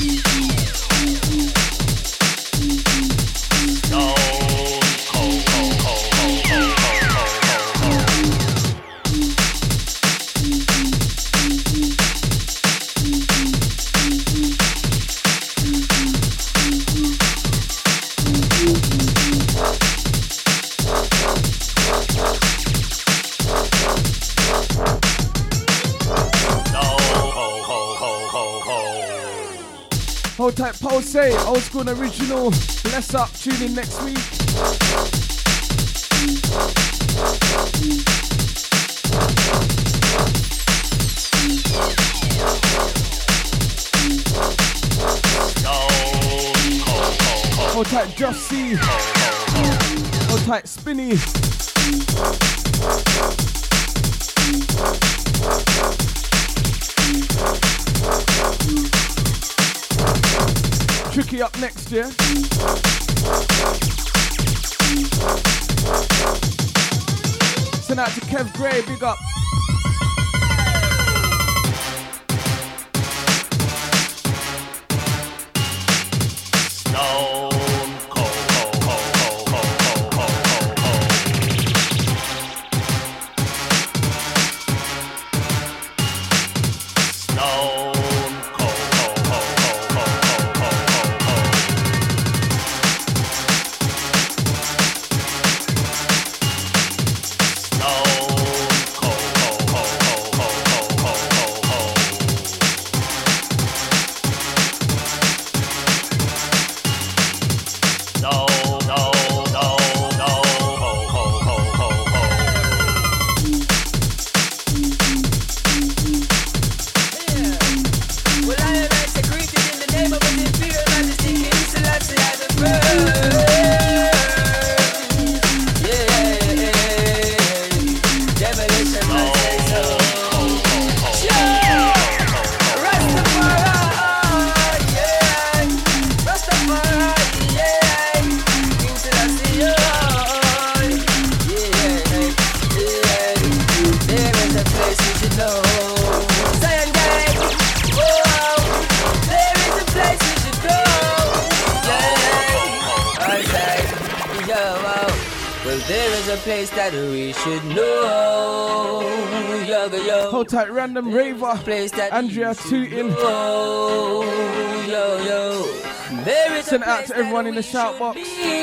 Hold tight, Pulse, old school and original. Bless up, tune in next week. Hold tight, Just C. Hold tight, Spinny. Tricky up next, yeah? Send out to Kev Gray, big up. Hold tight, Random Raver. Andrea Tootin. Send it out to everyone in the shout box.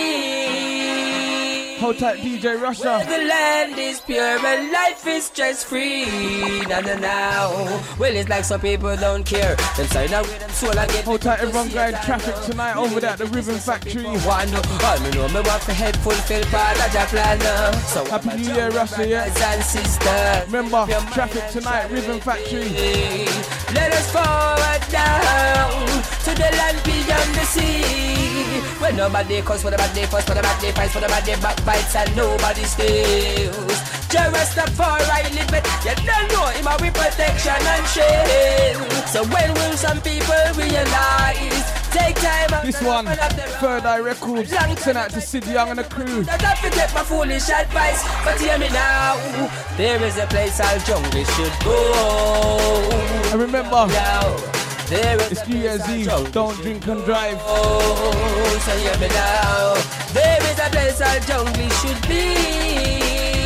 Hold tight, DJ Russia. Where the land is pure and life is stress free. Now. Well, it's like some people don't care. Them sign out with them soul and get. Hold tight, everyone going traffic tonight over there at the Rhythm Factory. One, all me know me walk the head fulfill part of the plan. So Happy New Year, Russia, yeah. And sisters. Remember, traffic tonight, Rhythm Factory. Let us forward down to the land beyond the sea. When nobody calls for the bad day, first for the bad day, fights for the bad day, backbites and nobody steals. Just up for I live it. You don't know him with protection and shield. So when will some people realize? Take time out. This one, Third Eye Records. Send out to Sid Young and the crew. I don't forget my foolish advice, but hear me now. There is a place our jungle should go. And remember, it's New Year's Eve. Don't drink and drive. Oh, so hear me now. There is a place our jungle should be,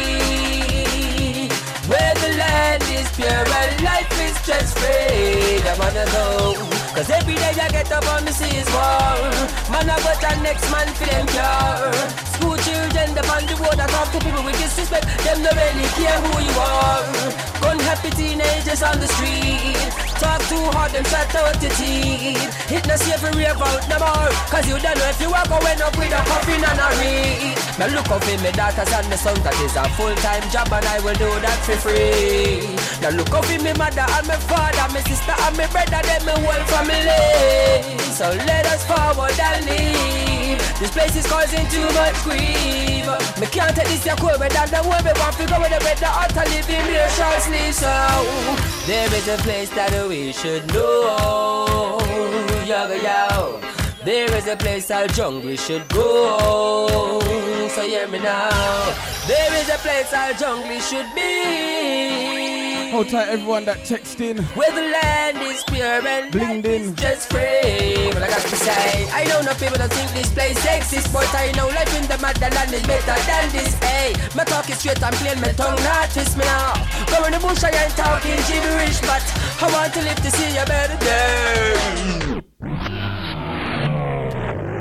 where the land is pure and life is stress free. I wanna go. Cause every day I get up on me see is war. Man I got a next man for them cure. School children them on the road that talk to people with disrespect. Them don't really care who you are. Gun happy teenagers on the street. Talk too hard and shut out your teeth. It no safe for rave out no more. Cause you don't know if you walk away up with a coffin and a read. Now look up in my daughters and my son, that is a full-time job and I will do that for free. Now look up in my mother and my father, my sister and my brother, them my whole family. So let us forward and leave. This place is causing too much grief. Me can't take this your cold weather, the way me want to go with the weather out and live in your short sleeve. So there is a place that we should know. Yo, yo. There is a place our jungle should go. So hear me now. There is a place our jungle should be, Hold tight, everyone that text in. Where the land is pure and blinged in. Just free. But I got to say, I know no people don't think this place exists, but I know life in the motherland is better than this. Hey, my talk is straight and plain, my tongue not twist me now. Go in the bush, I ain't talking gibberish, but I want to live to see a better day.